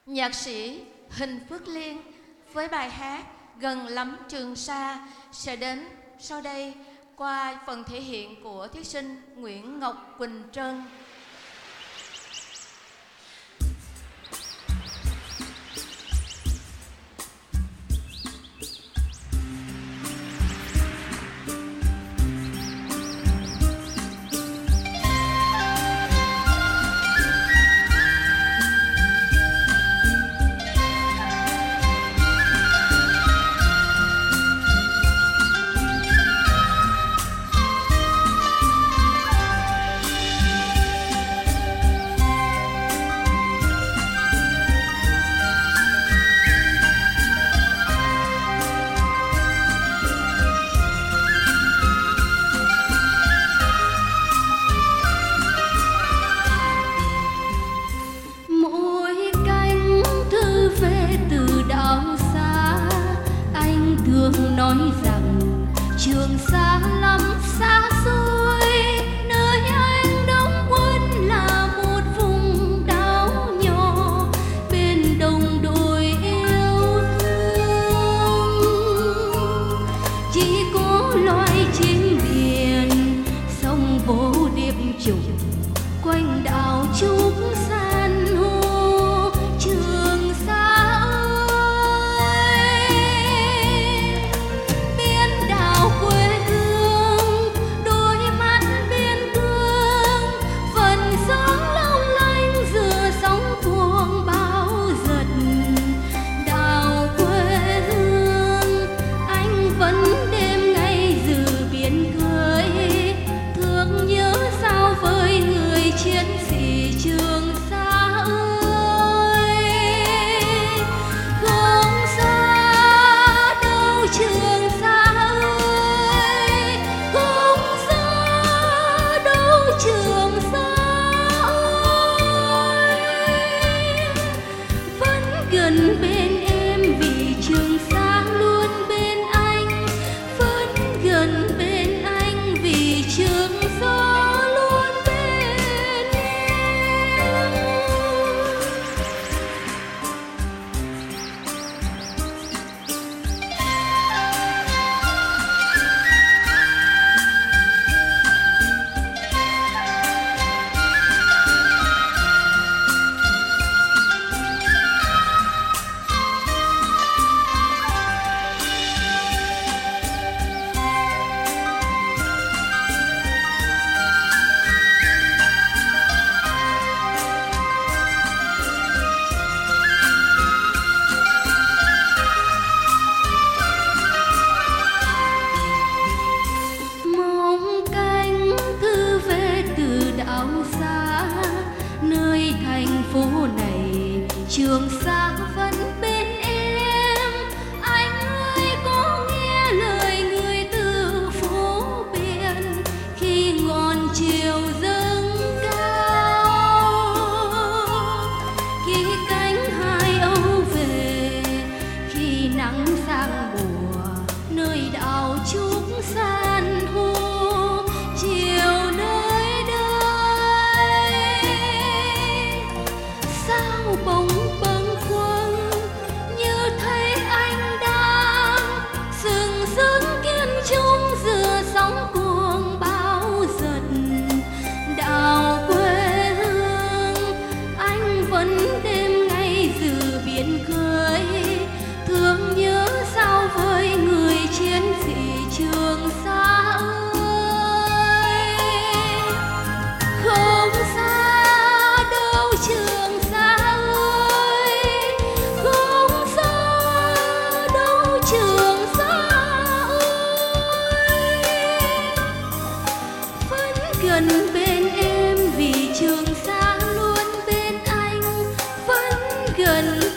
Nhạc sĩ Huỳnh Phước Liên với bài hát Gần Lắm Trường Sa sẽ đến sau đây qua phần thể hiện của thí sinh Nguyễn Ngọc Quỳnh Trân. Nói rằng Trường Sa lắm xa xôi, nơi anh đóng quân là một vùng đảo nhỏ bên đồng đội yêu thương. Chỉ có loài chim biển sông vô điệp trùng quanh đảo trúc san hô. Trường Sa gần bên em vì Trường Sa luôn bên anh, vẫn gần bên anh vì Trường Sa luôn bên em. Nơi thành phố này Trường Sa vẫn bên em. Anh ơi có nghe lời người từ phố biển khi ngọn chiều dâng cao, khi cánh hai âu về, khi nắng sang mùa nơi đảo trúc san hô. Chiều bỗng bâng khuâng như thấy anh đang sừng sững kiên trung giữa sóng cuồng bão giật. Đảo quê hương anh vẫn đêm ngày giữ biển khơi, thương nhớ sao với người chiến sĩ Trường Sa ơi. Không xa đâu Trường Sa, Trường Sa ơi, vẫn gần bên em vì Trường Sa luôn bên anh, vẫn gần